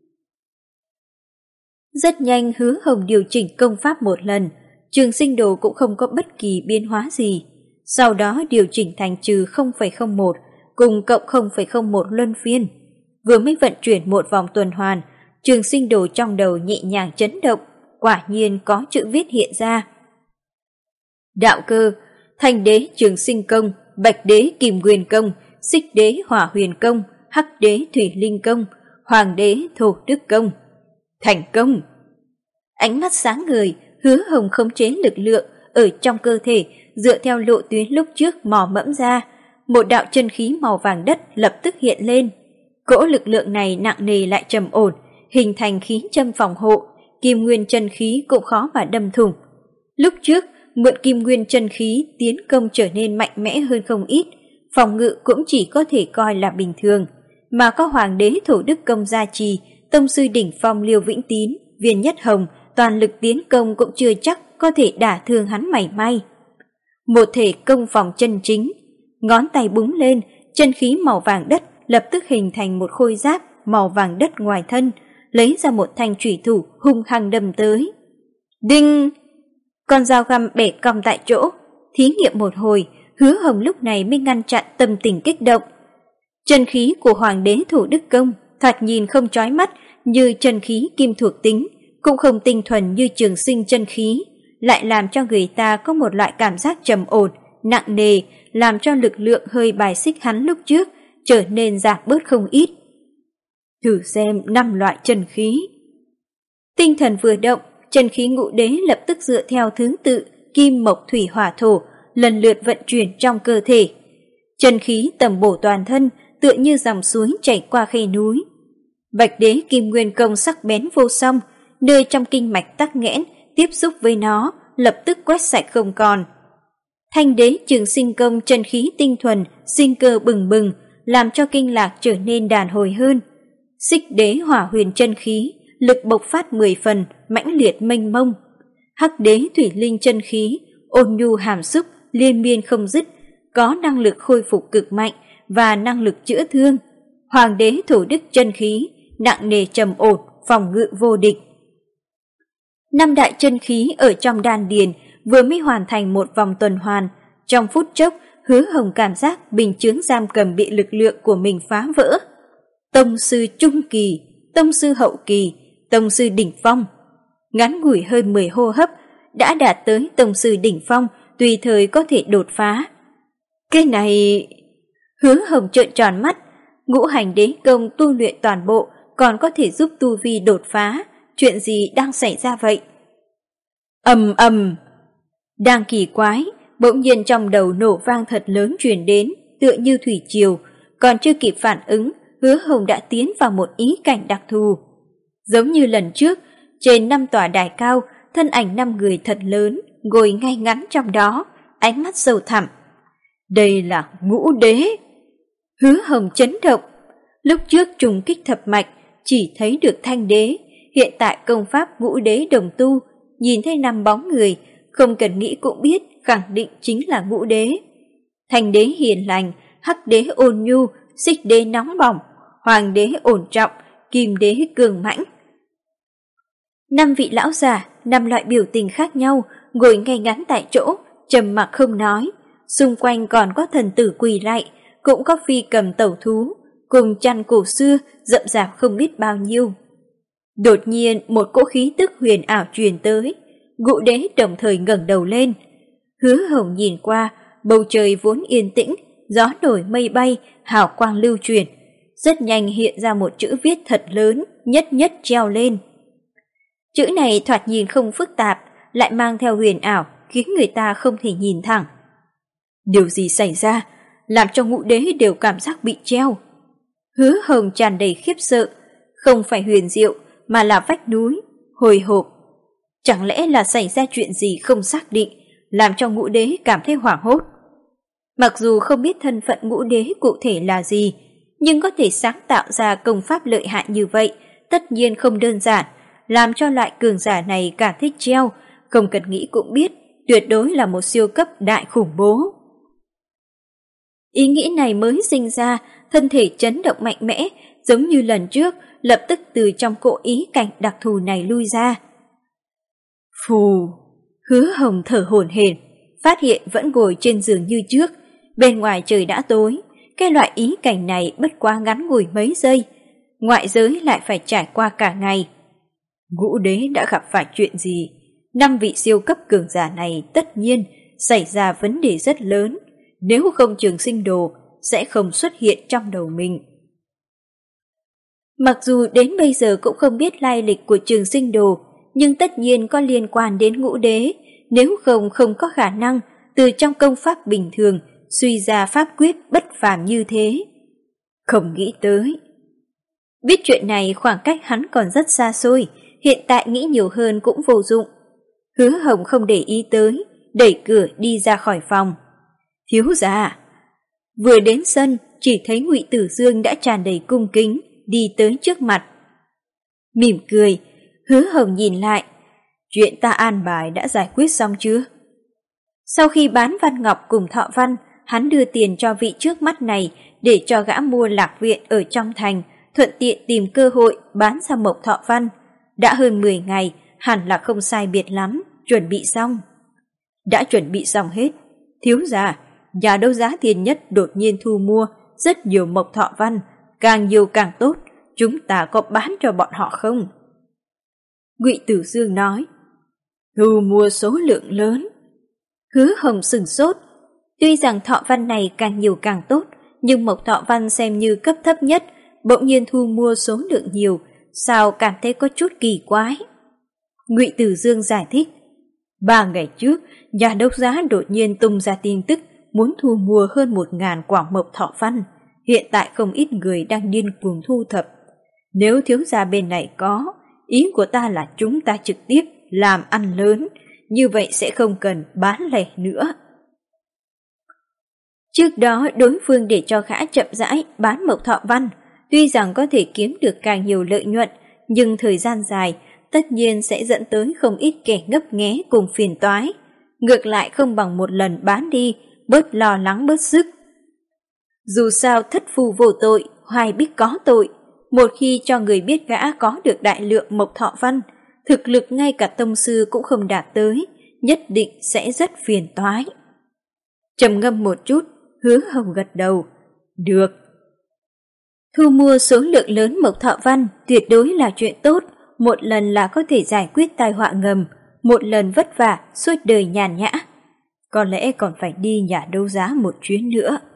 Rất nhanh Hứa Hồng điều chỉnh công pháp một lần, Trường Sinh Đồ cũng không có bất kỳ biến hóa gì. Sau đó điều chỉnh thành trừ không phẩy không một cùng cộng không phẩy không một luân phiên. Vừa mới vận chuyển một vòng tuần hoàn, Trường Sinh Đồ trong đầu nhẹ nhàng chấn động, quả nhiên có chữ viết hiện ra. Đạo cơ, Thanh đế Trường Sinh công, Bạch đế Kim Nguyên công, Xích đế Hỏa Huyền công, Hắc đế Thủy Linh Công, Hoàng đế Thổ Đức Công. Thành công! Ánh mắt sáng ngời, Hứa Hồng khống chế lực lượng ở trong cơ thể dựa theo lộ tuyến lúc trước mò mẫm ra. Một đạo chân khí màu vàng đất lập tức hiện lên. Cỗ lực lượng này nặng nề lại trầm ổn, hình thành khí châm phòng hộ, kim nguyên chân khí cũng khó mà đâm thủng. Lúc trước, mượn kim nguyên chân khí tiến công trở nên mạnh mẽ hơn không ít, phòng ngự cũng chỉ có thể coi là bình thường, mà có Hoàng đế Thổ Đức Công gia trì, tông sư đỉnh phong Liêu Vĩnh Tín, Viên Nhất Hồng, toàn lực tiến công cũng chưa chắc có thể đả thương hắn mảy may. Một thể công phòng chân chính, ngón tay búng lên, chân khí màu vàng đất lập tức hình thành một khôi giáp màu vàng đất ngoài thân, lấy ra một thanh chủy thủ hung hăng đâm tới. Đinh! Con dao găm bẻ cong tại chỗ, thí nghiệm một hồi, Hứa Hồng lúc này mới ngăn chặn tâm tình kích động. Chân khí của Hoàng đế Thổ Đức Công thoạt nhìn không chói mắt như chân khí kim thuộc tính, cũng không tinh thuần như Trường Sinh chân khí, lại làm cho người ta có một loại cảm giác trầm ổn, nặng nề, làm cho lực lượng hơi bài xích hắn lúc trước trở nên giảm bớt không ít. Thử xem năm loại chân khí. Tinh thần vừa động, chân khí ngũ đế lập tức dựa theo thứ tự kim mộc thủy hỏa thổ lần lượt vận chuyển trong cơ thể. Chân khí tầm bổ toàn thân, tựa như dòng suối chảy qua khe núi. Bạch đế kim nguyên công sắc bén vô song, nơi trong kinh mạch tắc nghẽn tiếp xúc với nó lập tức quét sạch không còn. Thanh đế Trường Sinh công chân khí tinh thuần, sinh cơ bừng bừng, làm cho kinh lạc trở nên đàn hồi hơn. Xích đế hỏa huyền chân khí, lực bộc phát mười phần, mãnh liệt mênh mông. Hắc đế thủy linh chân khí, ôn nhu hàm xúc, liên miên không dứt, có năng lực khôi phục cực mạnh và năng lực chữa thương. Hoàng đế Thổ Đức chân khí, nặng nề trầm ổn, phòng ngự vô địch. Năm đại chân khí ở trong đan điền vừa mới hoàn thành một vòng tuần hoàn, trong phút chốc Hứa Hồng cảm giác bình chướng giam cầm bị lực lượng của mình phá vỡ. Tông sư trung kỳ, tông sư hậu kỳ, tông sư đỉnh phong. Ngắn ngủi hơn mười hô hấp đã đạt tới tông sư đỉnh phong, tùy thời có thể đột phá. Cái này... Hứa Hồng trợn tròn mắt, ngũ hành đế công tu luyện toàn bộ còn có thể giúp tu vi đột phá, chuyện gì đang xảy ra vậy? Ầm ầm, đang kỳ quái, bỗng nhiên trong đầu nổ vang thật lớn truyền đến, tựa như thủy triều, còn chưa kịp phản ứng, Hứa Hồng đã tiến vào một ý cảnh đặc thù. Giống như lần trước, trên năm tòa đài cao, thân ảnh năm người thật lớn, ngồi ngay ngắn trong đó, ánh mắt sâu thẳm. Đây là ngũ đế. Hứa Hồng chấn động. Lúc trước trùng kích thập mạch, chỉ thấy được thanh đế, hiện tại công pháp ngũ đế đồng tu, nhìn thấy năm bóng người, không cần nghĩ cũng biết khẳng định chính là ngũ đế. Thanh đế hiền lành, hắc đế ôn nhu, xích đế nóng bỏng, hoàng đế ổn trọng, kim đế cường mãnh. Năm vị lão già, năm loại biểu tình khác nhau, ngồi ngay ngắn tại chỗ, trầm mặc không nói. Xung quanh còn có thần tử quỳ lạy, cũng có phi cầm tẩu thú, cùng chăn cổ xưa, rậm rạp không biết bao nhiêu. Đột nhiên một cỗ khí tức huyền ảo truyền tới, ngũ đế đồng thời ngẩng đầu lên. Hứa Hồng nhìn qua, bầu trời vốn yên tĩnh, gió nổi mây bay, hào quang lưu truyền. Rất nhanh hiện ra một chữ viết thật lớn, nhất nhất treo lên. Chữ này thoạt nhìn không phức tạp, lại mang theo huyền ảo, khiến người ta không thể nhìn thẳng. Điều gì xảy ra, làm cho ngũ đế đều cảm giác bị treo. Hứa Hồng tràn đầy khiếp sợ, không phải huyền diệu mà là vách núi, hồi hộp. Chẳng lẽ là xảy ra chuyện gì không xác định, làm cho ngũ đế cảm thấy hoảng hốt. Mặc dù không biết thân phận ngũ đế cụ thể là gì, nhưng có thể sáng tạo ra công pháp lợi hại như vậy, tất nhiên không đơn giản, làm cho loại cường giả này cả thích treo, không cần nghĩ cũng biết, tuyệt đối là một siêu cấp đại khủng bố. Ý nghĩ này mới sinh ra, thân thể chấn động mạnh mẽ, giống như lần trước, lập tức từ trong cỗ ý cảnh đặc thù này lui ra. Phù! Hứa Hồng thở hổn hển, phát hiện vẫn ngồi trên giường như trước, bên ngoài trời đã tối, cái loại ý cảnh này bất quá ngắn ngủi mấy giây, ngoại giới lại phải trải qua cả ngày. Ngũ đế đã gặp phải chuyện gì? Năm vị siêu cấp cường giả này tất nhiên xảy ra vấn đề rất lớn, nếu không Trường Sinh đồ sẽ không xuất hiện trong đầu mình. Mặc dù đến bây giờ cũng không biết lai lịch của Trường Sinh Đồ, nhưng tất nhiên có liên quan đến Ngũ Đế, nếu không không có khả năng từ trong công pháp bình thường suy ra pháp quyết bất phàm như thế. Không nghĩ tới. Biết chuyện này khoảng cách hắn còn rất xa xôi, hiện tại nghĩ nhiều hơn cũng vô dụng. Hứa Hồng không để ý tới, đẩy cửa đi ra khỏi phòng. Thiếu gia. Vừa đến sân, chỉ thấy Ngụy Tử Dương đã tràn đầy cung kính, đi tới trước mặt. Mỉm cười, Hứa Hồng nhìn lại. Chuyện ta an bài đã giải quyết xong chưa? Sau khi bán Văn Ngọc cùng Thọ Văn, hắn đưa tiền cho vị trước mắt này để cho gã mua lạc viện ở trong thành, thuận tiện tìm cơ hội bán ra Mộc Thọ Văn. Đã hơn mười ngày, hẳn là không sai biệt lắm, chuẩn bị xong. Đã chuẩn bị xong hết. Thiếu gia, nhà đấu giá Thiên Nhất đột nhiên thu mua rất nhiều Mộc Thọ Văn, càng nhiều càng tốt, chúng ta có bán cho bọn họ không? Ngụy Tử Dương nói. Thu mua số lượng lớn. Hứa Hồng sừng sốt. Tuy rằng Thọ Văn này càng nhiều càng tốt, nhưng Mộc Thọ Văn xem như cấp thấp nhất, bỗng nhiên thu mua số lượng nhiều, sao cảm thấy có chút kỳ quái. Ngụy Tử Dương giải thích. Ba ngày trước, nhà đấu giá đột nhiên tung ra tin tức muốn thu mua hơn một ngàn quả Mộc Thọ Văn. Hiện tại không ít người đang điên cuồng thu thập. Nếu thiếu gia bên này có, ý của ta là chúng ta trực tiếp làm ăn lớn, như vậy sẽ không cần bán lẻ nữa. Trước đó đối phương để cho gã chậm rãi bán Mộc Thọ Văn, tuy rằng có thể kiếm được càng nhiều lợi nhuận, nhưng thời gian dài tất nhiên sẽ dẫn tới không ít kẻ ngấp nghé cùng phiền toái. Ngược lại không bằng một lần bán đi, bớt lo lắng bớt sức. Dù sao thất phu vô tội, hoài bích có tội. Một khi cho người biết gã có được đại lượng Mộc Thọ Văn, thực lực ngay cả tông sư cũng không đạt tới, nhất định sẽ rất phiền toái. Trầm ngâm một chút, Hứa Hồng gật đầu. Được. Thu mua số lượng lớn Mộc Thọ Văn tuyệt đối là chuyện tốt, một lần là có thể giải quyết tai họa ngầm, một lần vất vả suốt đời nhàn nhã. Có lẽ còn phải đi nhà đấu giá một chuyến nữa.